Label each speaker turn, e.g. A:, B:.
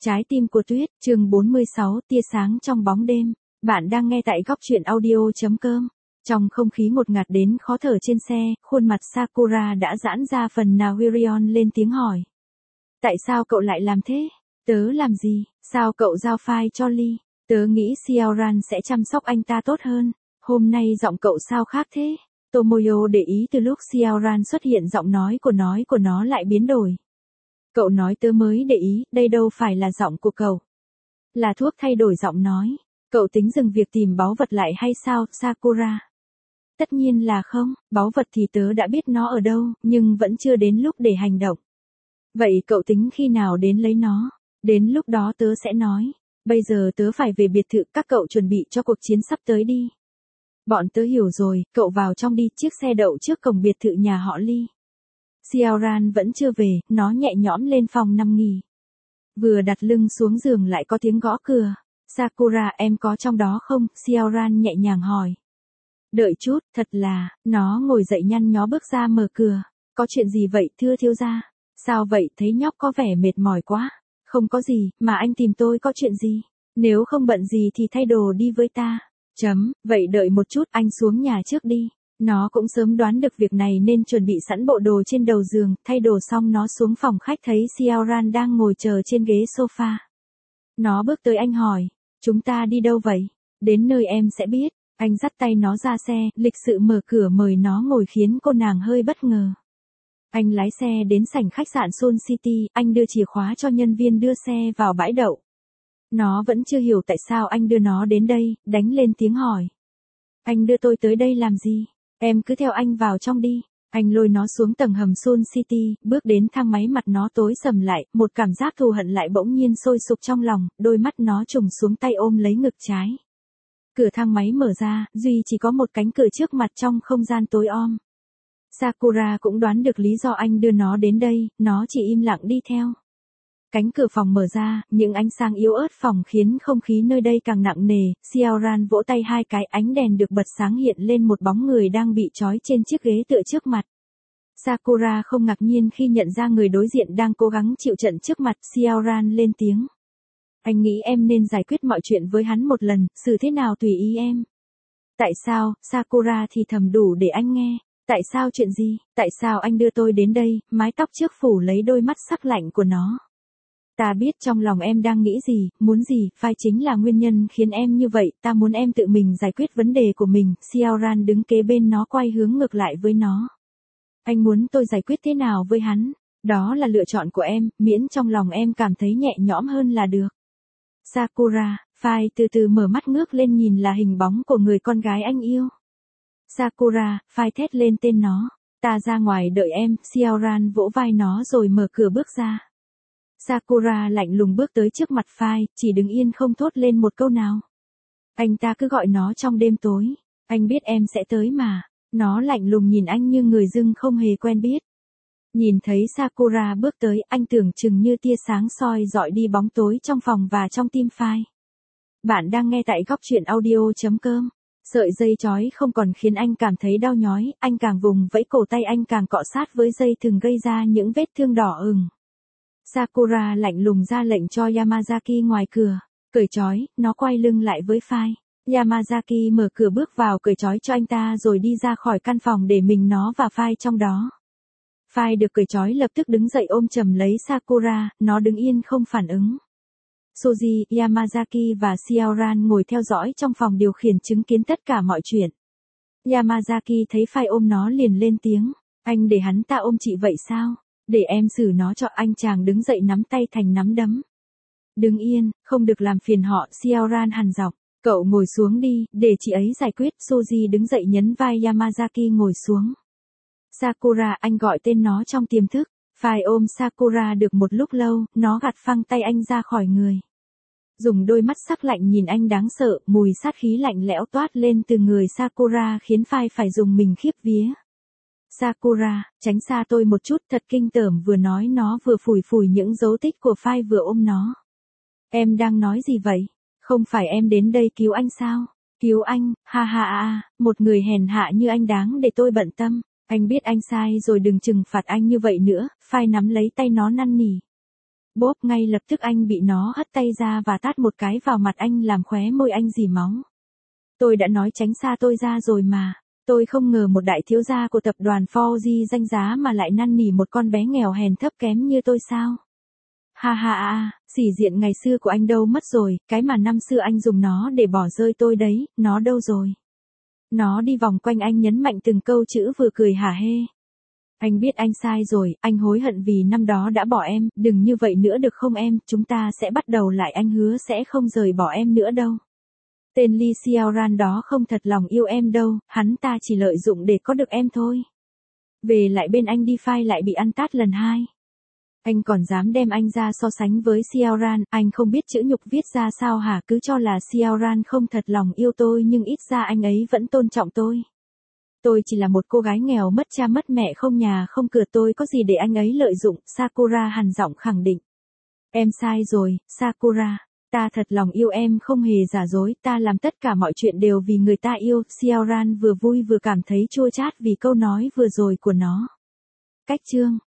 A: Trái tim của tuyết, chương 46, tia sáng trong bóng đêm. Bạn đang nghe tại góc truyện audio.com. Trong không khí ngột ngạt đến khó thở trên xe, khuôn mặt Sakura đã giãn ra phần nào. Hirion lên tiếng hỏi. Tại sao cậu lại làm thế? Tớ làm gì? Sao cậu giao file cho Lee? Tớ nghĩ Xiaoran sẽ chăm sóc anh ta tốt hơn. Hôm nay giọng cậu sao khác thế? Tomoyo để ý từ lúc Xiaoran xuất hiện giọng nói của nó lại biến đổi. Cậu nói tớ mới để ý, đây đâu phải là giọng của cậu. Là thuốc thay đổi giọng nói. Cậu tính dừng việc tìm báu vật lại hay sao, Sakura? Tất nhiên là không, báu vật thì tớ đã biết nó ở đâu, nhưng vẫn chưa đến lúc để hành động. Vậy cậu tính khi nào đến lấy nó? Đến lúc đó tớ sẽ nói. Bây giờ tớ phải về biệt thự, các cậu chuẩn bị cho cuộc chiến sắp tới đi. Bọn tớ hiểu rồi, cậu vào trong đi, chiếc xe đậu trước cổng biệt thự nhà họ Lee. Xiaoran vẫn chưa về, nó nhẹ nhõm lên phòng nằm nghỉ. Vừa đặt lưng xuống giường lại có tiếng gõ cửa. Sakura, em có trong đó không? Xiaoran nhẹ nhàng hỏi. Đợi chút, thật là, nó ngồi dậy nhăn nhó bước ra mở cửa. Có chuyện gì vậy thưa thiếu gia? Sao vậy, thấy nhóc có vẻ mệt mỏi quá. Không có gì, mà anh tìm tôi có chuyện gì? Nếu không bận gì thì thay đồ đi với ta. Vậy đợi một chút, anh xuống nhà trước đi. Nó cũng sớm đoán được việc này nên chuẩn bị sẵn bộ đồ trên đầu giường, thay đồ xong nó xuống phòng khách thấy Xiaoran đang ngồi chờ trên ghế sofa. Nó bước tới anh hỏi, chúng ta đi đâu vậy? Đến nơi em sẽ biết. Anh dắt tay nó ra xe, lịch sự mở cửa mời nó ngồi khiến cô nàng hơi bất ngờ. Anh lái xe đến sảnh khách sạn Sun City, anh đưa chìa khóa cho nhân viên đưa xe vào bãi đậu. Nó vẫn chưa hiểu tại sao anh đưa nó đến đây, đánh lên tiếng hỏi. Anh đưa tôi tới đây làm gì? Em cứ theo anh vào trong đi. Anh lôi nó xuống tầng hầm Sun City, bước đến thang máy mặt nó tối sầm lại, một cảm giác thù hận lại bỗng nhiên sôi sục trong lòng, đôi mắt nó trùng xuống tay ôm lấy ngực trái. Cửa thang máy mở ra, duy chỉ có một cánh cửa trước mặt trong không gian tối om. Sakura cũng đoán được lý do anh đưa nó đến đây, nó chỉ im lặng đi theo. Cánh cửa phòng mở ra, những ánh sáng yếu ớt phòng khiến không khí nơi đây càng nặng nề. Xiaoran vỗ tay hai cái, ánh đèn được bật sáng hiện lên một bóng người đang bị trói trên chiếc ghế tựa trước mặt. Sakura không ngạc nhiên khi nhận ra người đối diện đang cố gắng chịu trận trước mặt. Xiaoran lên tiếng. Anh nghĩ em nên giải quyết mọi chuyện với hắn một lần, xử thế nào tùy ý em. Tại sao? Sakura thì thầm đủ để anh nghe. Tại sao chuyện gì? Tại sao anh đưa tôi đến đây? Mái tóc trước phủ lấy đôi mắt sắc lạnh của nó. Ta biết trong lòng em đang nghĩ gì, muốn gì, vai chính là nguyên nhân khiến em như vậy, ta muốn em tự mình giải quyết vấn đề của mình. Xiaoran đứng kế bên nó quay hướng ngược lại với nó. Anh muốn tôi giải quyết thế nào với hắn? Đó là lựa chọn của em, miễn trong lòng em cảm thấy nhẹ nhõm hơn là được. Sakura, Phai từ từ mở mắt ngước lên nhìn là hình bóng của người con gái anh yêu. Sakura, Phai thét lên tên nó. Ta ra ngoài đợi em. Xiaoran vỗ vai nó rồi mở cửa bước ra. Sakura lạnh lùng bước tới trước mặt Phai, chỉ đứng yên không thốt lên một câu nào. Anh ta cứ gọi nó trong đêm tối. Anh biết em sẽ tới mà. Nó lạnh lùng nhìn anh như người dưng không hề quen biết. Nhìn thấy Sakura bước tới, anh tưởng chừng như tia sáng soi dọi đi bóng tối trong phòng và trong tim Phai. Bạn đang nghe tại góc truyện audio.com. Sợi dây chói không còn khiến anh cảm thấy đau nhói, anh càng vùng vẫy cổ tay anh càng cọ sát với dây thừng gây ra những vết thương đỏ ửng. Sakura lạnh lùng ra lệnh cho Yamazaki ngoài cửa, cởi trói, nó quay lưng lại với Phai. Yamazaki mở cửa bước vào cởi trói cho anh ta rồi đi ra khỏi căn phòng để mình nó và Phai trong đó. Phai được cởi trói lập tức đứng dậy ôm chầm lấy Sakura, nó đứng yên không phản ứng. Soji, Yamazaki và Xiaoran ngồi theo dõi trong phòng điều khiển chứng kiến tất cả mọi chuyện. Yamazaki thấy Phai ôm nó liền lên tiếng. Anh để hắn ta ôm chị vậy sao? Để em xử nó cho. Anh chàng đứng dậy nắm tay thành nắm đấm. Đứng yên, không được làm phiền họ. Xiaoran hằn giọng. Cậu ngồi xuống đi, để chị ấy giải quyết. Soji đứng dậy nhấn vai Yamazaki ngồi xuống. Sakura, anh gọi tên nó trong tiềm thức. Phai ôm Sakura được một lúc lâu, nó gạt phăng tay anh ra khỏi người. Dùng đôi mắt sắc lạnh nhìn anh đáng sợ, mùi sát khí lạnh lẽo toát lên từ người Sakura khiến Phai phải dùng mình khiếp vía. Sakura, tránh xa tôi một chút, thật kinh tởm. Vừa nói nó vừa phủi phủi những dấu tích của Phai vừa ôm nó. Em đang nói gì vậy? Không phải em đến đây cứu anh sao? Cứu anh, ha ha ha, một người hèn hạ như anh đáng để tôi bận tâm. Anh biết anh sai rồi, đừng trừng phạt anh như vậy nữa. Phai nắm lấy tay nó năn nỉ. Bốp, ngay lập tức anh bị nó hất tay ra và tát một cái vào mặt anh làm khóe môi anh rỉ máu. Tôi đã nói tránh xa tôi ra rồi mà. Tôi không ngờ một đại thiếu gia của tập đoàn Fauji danh giá mà lại năn nỉ một con bé nghèo hèn thấp kém như tôi sao? Ha ha ha, sĩ diện ngày xưa của anh đâu mất rồi, cái mà năm xưa anh dùng nó để bỏ rơi tôi đấy, nó đâu rồi? Nó đi vòng quanh anh nhấn mạnh từng câu chữ vừa cười hả hê. Anh biết anh sai rồi, anh hối hận vì năm đó đã bỏ em, đừng như vậy nữa được không em, chúng ta sẽ bắt đầu lại, anh hứa sẽ không rời bỏ em nữa đâu. Tên Lee Seoran đó không thật lòng yêu em đâu, hắn ta chỉ lợi dụng để có được em thôi. Về lại bên anh đi phai lại bị ăn tát lần 2. Anh còn dám đem anh ra so sánh với Seoran, anh không biết chữ nhục viết ra sao hả, cứ cho là Seoran không thật lòng yêu tôi nhưng ít ra anh ấy vẫn tôn trọng tôi. Tôi chỉ là một cô gái nghèo mất cha mất mẹ không nhà không cửa, tôi có gì để anh ấy lợi dụng, Sakura hằn giọng khẳng định. Em sai rồi, Sakura. Ta thật lòng yêu em không hề giả dối, ta làm tất cả mọi chuyện đều vì người ta yêu. Seoran vừa vui vừa cảm thấy chua chát vì câu nói vừa rồi của nó. Cách chương